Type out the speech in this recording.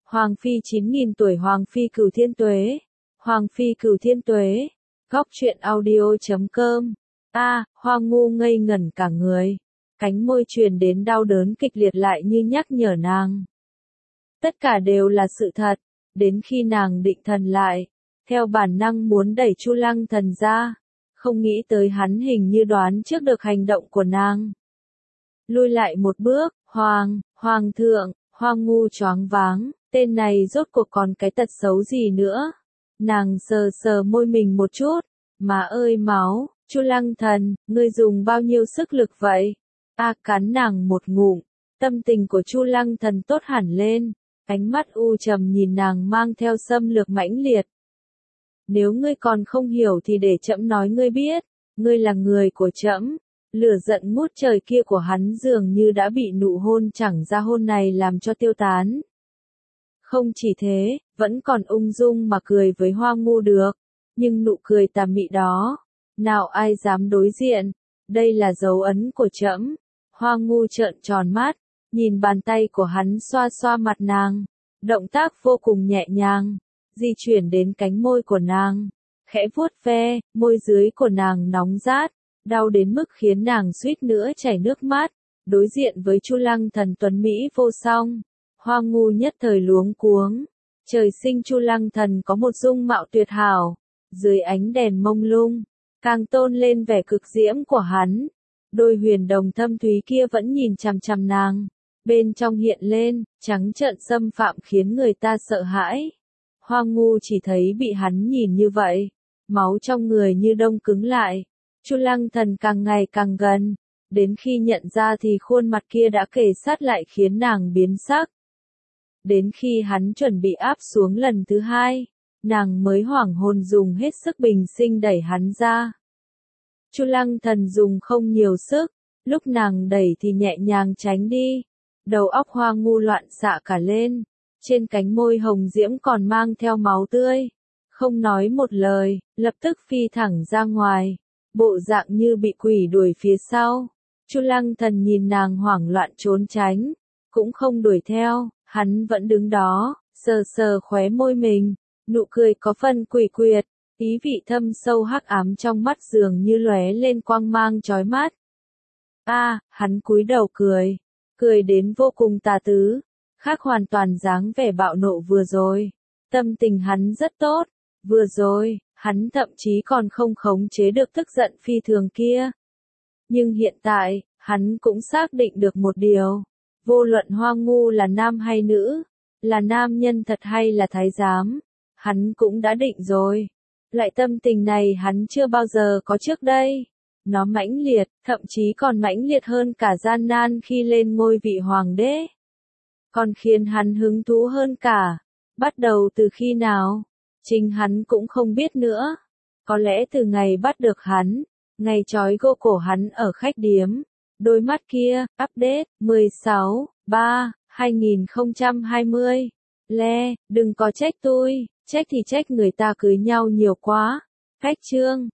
Hoàng phi 9.000 tuổi Hoàng phi cửu thiên tuế. Hoàng phi cửu thiên tuế. Góc truyện audio.com. Hoa Ngu ngây ngẩn cả người. Cánh môi truyền đến đau đớn kịch liệt lại như nhắc nhở nàng. Tất cả đều là sự thật. Đến khi nàng định thần lại, theo bản năng muốn đẩy Chu Lăng Thần ra, không nghĩ tới hắn hình như đoán trước được hành động của nàng. Lui lại một bước, Hoàng thượng, Hoa Ngu choáng váng, tên này rốt cuộc còn cái tật xấu gì nữa. Nàng sờ sờ môi mình một chút, má ơi máu, Chu Lăng Thần, ngươi dùng bao nhiêu sức lực vậy? Cắn nàng một ngụm, tâm tình của Chu Lăng Thần tốt hẳn lên, ánh mắt u trầm nhìn nàng mang theo xâm lược mãnh liệt. Nếu ngươi còn không hiểu thì để trẫm nói ngươi biết, ngươi là người của trẫm. Lửa giận ngút trời kia của hắn dường như đã bị nụ hôn chẳng ra hôn này làm cho tiêu tán. Không chỉ thế, vẫn còn ung dung mà cười với Hoa Ngu được, nhưng nụ cười tà mị đó, nào ai dám đối diện, đây là dấu ấn của trẫm. Hoa Ngu trợn tròn mắt, nhìn bàn tay của hắn xoa xoa mặt nàng, động tác vô cùng nhẹ nhàng, di chuyển đến cánh môi của nàng, khẽ vuốt ve, môi dưới của nàng nóng rát, đau đến mức khiến nàng suýt nữa chảy nước mắt. Đối diện với Chu Lăng Thần tuấn mỹ vô song, Hoa Ngu nhất thời luống cuống. Trời sinh Chu Lăng Thần có một dung mạo tuyệt hảo, dưới ánh đèn mông lung, càng tôn lên vẻ cực diễm của hắn. Đôi huyền đồng thâm thúy kia vẫn nhìn chằm chằm nàng, bên trong hiện lên, trắng trợn xâm phạm khiến người ta sợ hãi. Hoa Ngu chỉ thấy bị hắn nhìn như vậy, máu trong người như đông cứng lại. Chu Lăng Thần càng ngày càng gần, đến khi nhận ra thì khuôn mặt kia đã kề sát lại khiến nàng biến sắc. Đến khi hắn chuẩn bị áp xuống lần thứ hai, nàng mới hoảng hồn dùng hết sức bình sinh đẩy hắn ra. Chu Lăng Thần dùng không nhiều sức, lúc nàng đẩy thì nhẹ nhàng tránh đi. Đầu óc Hoa Ngu loạn xạ cả lên, trên cánh môi hồng diễm còn mang theo máu tươi. Không nói một lời, lập tức phi thẳng ra ngoài, bộ dạng như bị quỷ đuổi phía sau. Chu Lăng Thần nhìn nàng hoảng loạn trốn tránh, cũng không đuổi theo, hắn vẫn đứng đó, sờ sờ khóe môi mình, nụ cười có phần quỷ quyệt, ý vị thâm sâu hắc ám trong mắt dường như lóe lên quang mang chói mắt. Hắn cúi đầu cười đến vô cùng tà tứ, khác hoàn toàn dáng vẻ bạo nộ vừa rồi. Tâm tình hắn rất tốt, vừa rồi, hắn thậm chí còn không khống chế được tức giận phi thường kia. Nhưng hiện tại, hắn cũng xác định được một điều, vô luận Hoa Ngu là nam hay nữ, là nam nhân thật hay là thái giám, hắn cũng đã định rồi. Loại tâm tình này hắn chưa bao giờ có trước đây. Nó mãnh liệt, thậm chí còn mãnh liệt hơn cả gian nan khi lên ngôi vị hoàng đế. Còn khiến hắn hứng thú hơn cả, bắt đầu từ khi nào, chính hắn cũng không biết nữa. Có lẽ từ ngày bắt được hắn, ngày trói gô cổ hắn ở khách điếm. Đôi mắt kia, update, 16/3/2020. Đừng có trách tôi, trách thì trách người ta cưới nhau nhiều quá. Khách chương.